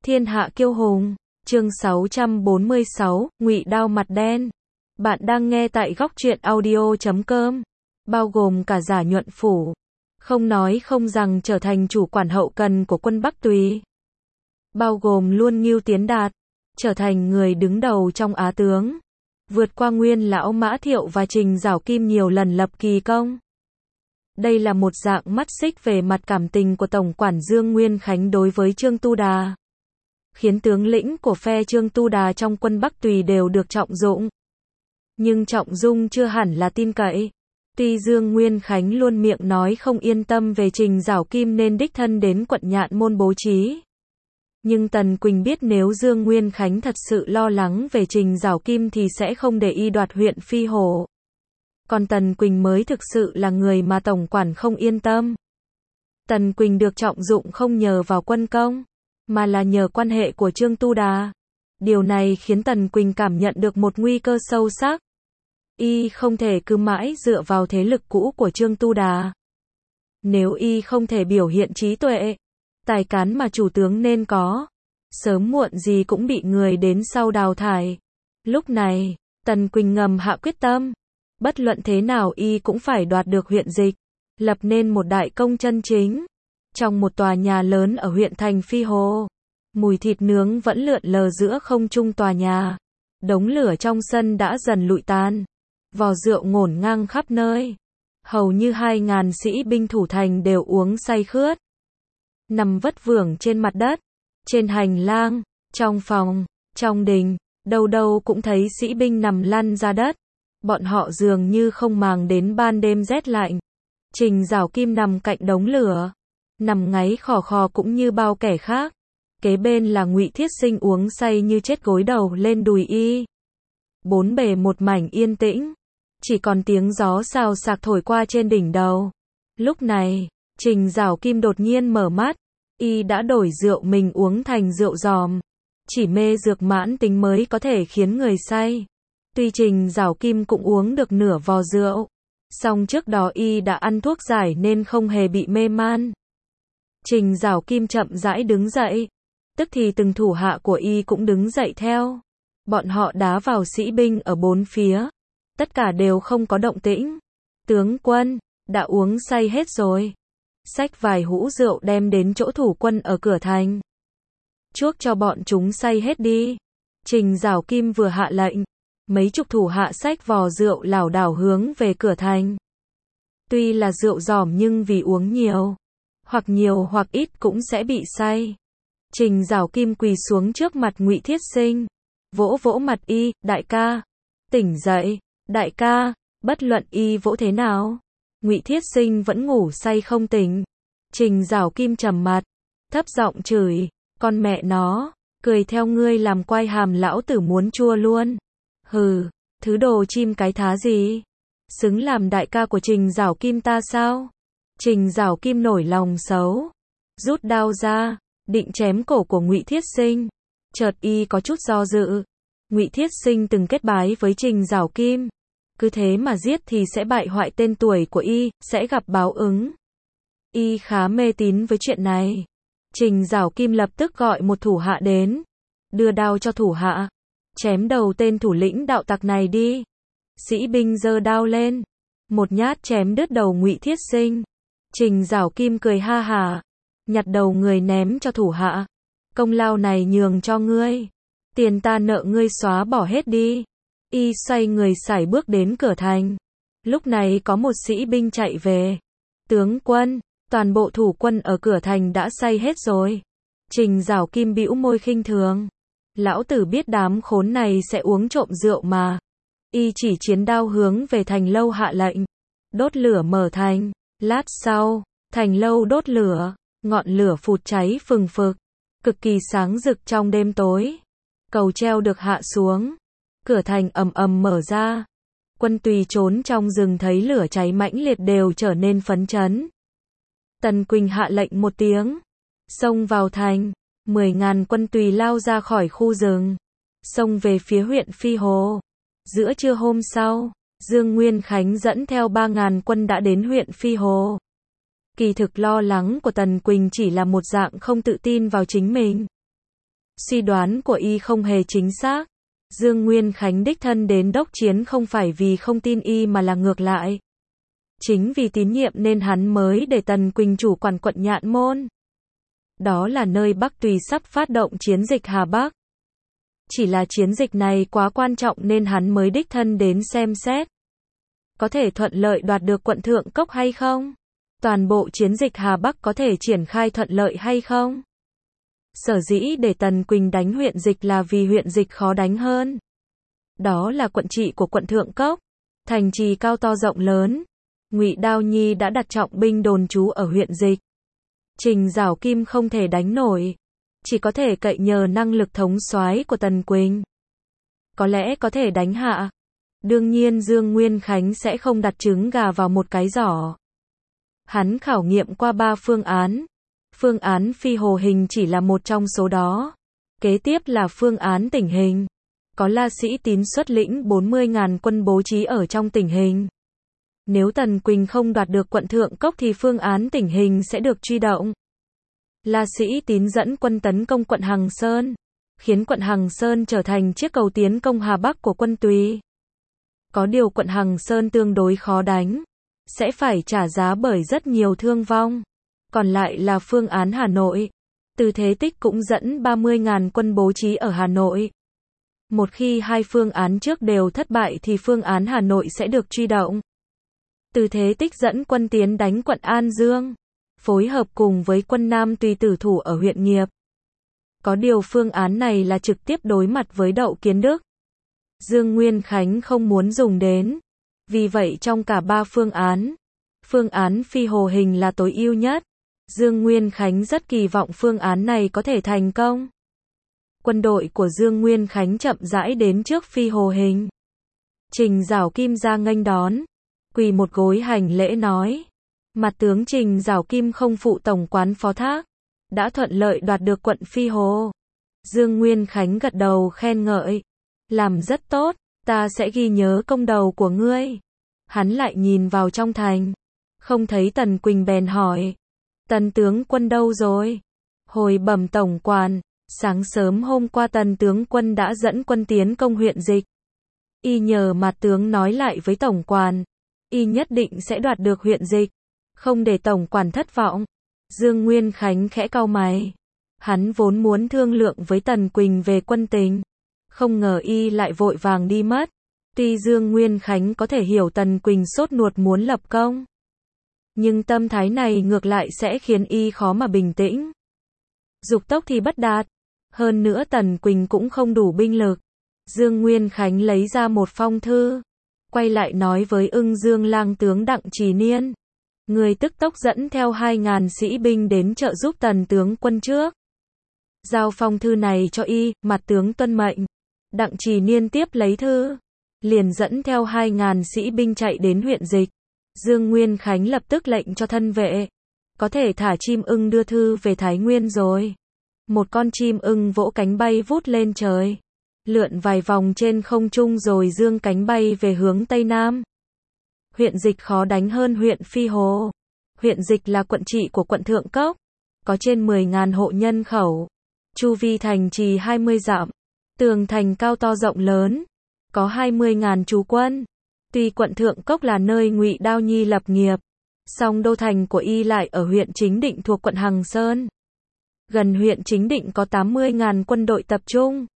Thiên hạ kiêu hùng, chương 646, Ngụy Đao mặt đen. Bạn đang nghe tại góc truyện audio.com, bao gồm cả Giả Nhuận Phủ. Không nói không rằng trở thành chủ quản hậu cần của quân Bắc Tùy. Bao gồm luôn Ngưu Tiến Đạt, trở thành người đứng đầu trong Á tướng. Vượt qua Nguyên Lão Mã Thiệu và Trình Giảo Kim nhiều lần lập kỳ công. Đây là một dạng mắt xích về mặt cảm tình của Tổng quản Dương Nguyên Khánh đối với Trương Tu Đà. Khiến tướng lĩnh của phe Trương Tu Đà trong quân Bắc Tùy đều được trọng dụng. Nhưng trọng dụng chưa hẳn là tin cậy. Tuy Dương Nguyên Khánh luôn miệng nói không yên tâm về Trình Giảo Kim nên đích thân đến quận Nhạn Môn bố trí. Nhưng Tần Quỳnh biết nếu Dương Nguyên Khánh thật sự lo lắng về Trình Giảo Kim thì sẽ không để y đoạt huyện Phi Hổ. Còn Tần Quỳnh mới thực sự là người mà Tổng quản không yên tâm. Tần Quỳnh được trọng dụng không nhờ vào quân công, mà là nhờ quan hệ của Trương Tu Đà. Điều này khiến Tần Quỳnh cảm nhận được một nguy cơ sâu sắc. Y không thể cứ mãi dựa vào thế lực cũ của Trương Tu Đà. Nếu y không thể biểu hiện trí tuệ, tài cán mà chủ tướng nên có, sớm muộn gì cũng bị người đến sau đào thải. Lúc này, Tần Quỳnh ngầm hạ quyết tâm. Bất luận thế nào y cũng phải đoạt được huyện Dịch, lập nên một đại công chân chính. Trong một tòa nhà lớn ở huyện thành Phi Hồ, mùi thịt nướng vẫn lượn lờ giữa không trung tòa nhà. Đống lửa trong sân đã dần lụi tàn. Vò rượu ngổn ngang khắp nơi. Hầu như 2.000 sĩ binh thủ thành đều uống say khướt. Nằm vất vưởng trên mặt đất, trên hành lang, trong phòng, trong đình, đâu đâu cũng thấy sĩ binh nằm lăn ra đất. Bọn họ dường như không màng đến ban đêm rét lạnh. Trình Giảo Kim nằm cạnh đống lửa, nằm ngáy khò khò cũng như bao kẻ khác. Kế bên là Ngụy Thiết Sinh uống say như chết gối đầu lên đùi y. Bốn bề một mảnh yên tĩnh, chỉ còn tiếng gió xào xạc thổi qua trên đỉnh đầu. Lúc này, Trình Giảo Kim đột nhiên mở mắt, y đã đổi rượu mình uống thành rượu giòm. Chỉ mê dược mãn tính mới có thể khiến người say. Tuy Trình Giảo Kim cũng uống được nửa vò rượu, song trước đó y đã ăn thuốc giải nên không hề bị mê man. Trình Giảo Kim chậm rãi đứng dậy, tức thì từng thủ hạ của y cũng đứng dậy theo. Bọn họ đá vào sĩ binh ở bốn phía, tất cả đều không có động tĩnh. Tướng quân, đã uống say hết rồi. Xách vài hũ rượu đem đến chỗ thủ quân ở cửa thành. Chuốc cho bọn chúng say hết đi. Trình Giảo Kim vừa hạ lệnh, mấy chục thủ hạ xách vò rượu lảo đảo hướng về cửa thành. Tuy là rượu giòm nhưng vì uống nhiều hoặc ít cũng sẽ bị say. Trình Giảo Kim quỳ xuống trước mặt Ngụy Thiết Sinh, vỗ vỗ mặt y, đại ca, tỉnh dậy, đại ca. Bất luận y vỗ thế nào, Ngụy Thiết Sinh vẫn ngủ say không tỉnh. Trình Giảo Kim trầm mặt, thấp giọng chửi, con mẹ nó, cười theo ngươi làm quai hàm lão tử muốn chua luôn. Hừ, thứ đồ chim cái thá gì? Xứng làm đại ca của Trình Giảo Kim ta sao? Trình Giảo Kim nổi lòng xấu, rút đao ra, định chém cổ của Ngụy Thiết Sinh. Chợt y có chút do dự. Ngụy Thiết Sinh từng kết bái với Trình Giảo Kim, cứ thế mà giết thì sẽ bại hoại tên tuổi của y, sẽ gặp báo ứng. Y khá mê tín với chuyện này. Trình Giảo Kim lập tức gọi một thủ hạ đến, đưa đao cho thủ hạ. Chém đầu tên thủ lĩnh đạo tặc này đi. Sĩ binh giơ đao lên, một nhát chém đứt đầu Ngụy Thiết Sinh. Trình Giảo Kim cười ha hả, nhặt đầu người ném cho thủ hạ. Công lao này nhường cho ngươi, tiền ta nợ ngươi xóa bỏ hết đi. Y xoay người sải bước đến cửa thành. Lúc này có một sĩ binh chạy về. Tướng quân, toàn bộ thủ quân ở cửa thành đã say hết rồi. Trình Giảo Kim bĩu môi khinh thường. Lão tử biết đám khốn này sẽ uống trộm rượu mà. Y chỉ chiến đao hướng về thành lâu hạ lệnh. Đốt lửa mở thành. Lát sau, thành lâu đốt lửa. Ngọn lửa phụt cháy phừng phực, cực kỳ sáng rực trong đêm tối. Cầu treo được hạ xuống. Cửa thành ầm ầm mở ra. Quân Tùy trốn trong rừng thấy lửa cháy mãnh liệt đều trở nên phấn chấn. Tần Quỳnh hạ lệnh một tiếng, xông vào thành. 10.000 quân Tùy lao ra khỏi khu rừng, xông về phía huyện Phi Hồ. Giữa trưa hôm sau, Dương Nguyên Khánh dẫn theo 3.000 quân đã đến huyện Phi Hồ. Kỳ thực lo lắng của Tần Quỳnh chỉ là một dạng không tự tin vào chính mình. Suy đoán của y không hề chính xác. Dương Nguyên Khánh đích thân đến đốc chiến không phải vì không tin y mà là ngược lại. Chính vì tín nhiệm nên hắn mới để Tần Quỳnh chủ quản quận Nhạn Môn. Đó là nơi Bắc Tùy sắp phát động chiến dịch Hà Bắc. Chỉ là chiến dịch này quá quan trọng nên hắn mới đích thân đến xem xét. Có thể thuận lợi đoạt được quận Thượng Cốc hay không? Toàn bộ chiến dịch Hà Bắc có thể triển khai thuận lợi hay không? Sở dĩ để Tần Quỳnh đánh huyện Dịch là vì huyện Dịch khó đánh hơn. Đó là quận trị của quận Thượng Cốc, thành trì cao to rộng lớn. Ngụy Đao Nhi đã đặt trọng binh đồn trú ở huyện Dịch. Trình Giảo Kim không thể đánh nổi, chỉ có thể cậy nhờ năng lực thống soái của Tần Quỳnh. Có lẽ có thể đánh hạ. Đương nhiên Dương Nguyên Khánh sẽ không đặt trứng gà vào một cái giỏ. Hắn khảo nghiệm qua 3 phương án. Phương án phi hồ hình chỉ là một trong số đó. Kế tiếp là phương án tỉnh hình. Có La Sĩ Tín xuất lĩnh 40.000 quân bố trí ở trong tỉnh hình. Nếu Tần Quỳnh không đoạt được quận Thượng Cốc thì phương án tỉnh hình sẽ được truy động. La Sĩ Tín dẫn quân tấn công quận Hằng Sơn, khiến quận Hằng Sơn trở thành chiếc cầu tiến công Hà Bắc của quân Tùy. Có điều quận Hằng Sơn tương đối khó đánh, sẽ phải trả giá bởi rất nhiều thương vong. Còn lại là phương án Hà Nội. Từ Thế Tích cũng dẫn 30.000 quân bố trí ở Hà Nội. Một khi hai phương án trước đều thất bại thì phương án Hà Nội sẽ được truy động. Từ Thế Tích dẫn quân tiến đánh quận An Dương, phối hợp cùng với quân Nam Tùy tử thủ ở huyện Nghiệp. Có điều phương án này là trực tiếp đối mặt với Đậu Kiến Đức. Dương Nguyên Khánh không muốn dùng đến. Vì vậy trong cả 3 phương án phi hồ hình là tối ưu nhất. Dương Nguyên Khánh rất kỳ vọng phương án này có thể thành công. Quân đội của Dương Nguyên Khánh chậm rãi đến trước phi hồ hình. Trình Giảo Kim ra nghênh đón, quỳ một gối hành lễ nói: Mặt tướng Trình Giảo Kim không phụ tổng quán phó thác, đã thuận lợi đoạt được quận Phi Hồ. Dương Nguyên Khánh gật đầu khen ngợi: Làm rất tốt, ta sẽ ghi nhớ công đầu của ngươi. Hắn lại nhìn vào trong thành, không thấy Tần Quỳnh bèn hỏi: Tần tướng quân đâu rồi? Hồi bẩm tổng quản, sáng sớm hôm qua Tần tướng quân đã dẫn quân tiến công huyện Dịch. Y nhờ mặt tướng nói lại với tổng quản, y nhất định sẽ đoạt được huyện Dịch, không để tổng quản thất vọng. Dương Nguyên Khánh khẽ cau mày. Hắn vốn muốn thương lượng với Tần Quỳnh về quân tình, không ngờ y lại vội vàng đi mất. Tuy Dương Nguyên Khánh có thể hiểu Tần Quỳnh sốt ruột muốn lập công, nhưng tâm thái này ngược lại sẽ khiến y khó mà bình tĩnh. Dục tốc thì bất đạt. Hơn nữa Tần Quỳnh cũng không đủ binh lực. Dương Nguyên Khánh lấy ra một phong thư, quay lại nói với Ưng Dương lang tướng Đặng Trì Niên: Người tức tốc dẫn theo 2.000 sĩ binh đến trợ giúp Tần tướng quân trước. Giao phong thư này cho y, mặt tướng tuân mệnh. Đặng Trì Niên tiếp lấy thư, liền dẫn theo 2.000 sĩ binh chạy đến huyện Dịch. Dương Nguyên Khánh lập tức lệnh cho thân vệ, có thể thả chim ưng đưa thư về Thái Nguyên rồi. Một con chim ưng vỗ cánh bay vút lên trời, lượn vài vòng trên không trung rồi dương cánh bay về hướng Tây Nam. Huyện Dịch khó đánh hơn huyện Phi Hồ. Huyện Dịch là quận trị của quận Thượng Cốc, có trên 10.000 hộ nhân khẩu, chu vi thành trì 20 dặm, tường thành cao to rộng lớn, có 20.000 trú quân. Tuy quận Thượng Cốc là nơi Ngụy Đao Nhi lập nghiệp, song đô thành của y lại ở huyện Chính Định thuộc quận Hằng Sơn. Gần huyện Chính Định có 80.000 quân đội tập trung.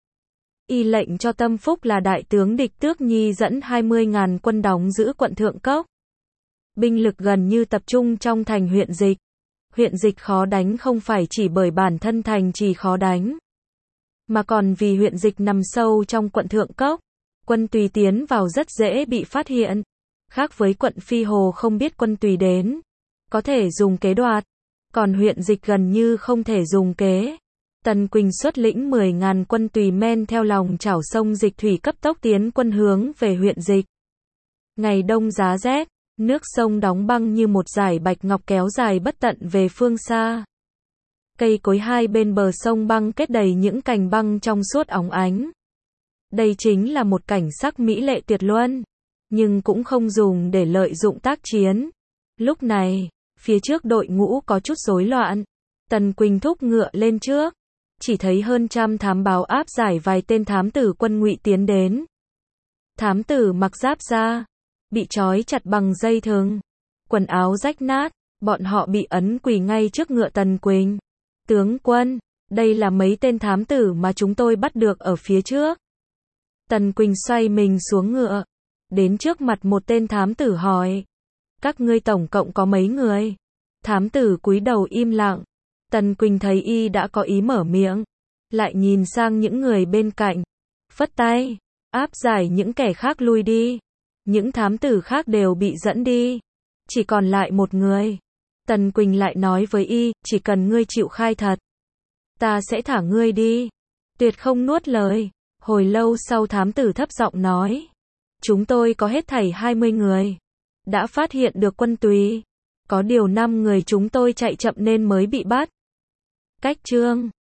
Y lệnh cho Tâm Phúc là đại tướng Địch Tước Nhi dẫn 20.000 quân đóng giữ quận Thượng Cốc. Binh lực gần như tập trung trong thành huyện Dịch. Huyện Dịch khó đánh không phải chỉ bởi bản thân thành trì khó đánh, mà còn vì huyện Dịch nằm sâu trong quận Thượng Cốc. Quân Tùy tiến vào rất dễ bị phát hiện. Khác với quận Phi Hồ không biết quân Tùy đến, có thể dùng kế đoạt. Còn huyện Dịch gần như không thể dùng kế. Tần Quỳnh xuất lĩnh 10.000 quân Tùy men theo lòng chảo sông Dịch thủy cấp tốc tiến quân hướng về huyện Dịch. Ngày đông giá rét, nước sông đóng băng như một dải bạch ngọc kéo dài bất tận về phương xa. Cây cối hai bên bờ sông băng kết đầy những cành băng trong suốt óng ánh. Đây chính là một cảnh sắc mỹ lệ tuyệt luân, nhưng cũng không dùng để lợi dụng tác chiến. Lúc này, phía trước đội ngũ có chút rối loạn. Tần Quỳnh thúc ngựa lên trước, chỉ thấy hơn trăm thám báo áp giải vài tên thám tử quân Ngụy tiến đến. Thám tử mặc giáp da, bị trói chặt bằng dây thừng, quần áo rách nát, bọn họ bị ấn quỳ ngay trước ngựa Tần Quỳnh. Tướng quân, đây là mấy tên thám tử mà chúng tôi bắt được ở phía trước. Tần Quỳnh xoay mình xuống ngựa, đến trước mặt một tên thám tử hỏi. Các ngươi tổng cộng có mấy người? Thám tử cúi đầu im lặng. Tần Quỳnh thấy y đã có ý mở miệng, lại nhìn sang những người bên cạnh, phất tay, áp giải những kẻ khác lui đi. Những thám tử khác đều bị dẫn đi, chỉ còn lại một người. Tần Quỳnh lại nói với y, chỉ cần ngươi chịu khai thật, ta sẽ thả ngươi đi. Tuyệt không nuốt lời. Hồi lâu sau thám tử thấp giọng nói, chúng tôi có hết thảy 20 người, đã phát hiện được quân tùy, có điều 5 người chúng tôi chạy chậm nên mới bị bắt. Cách chương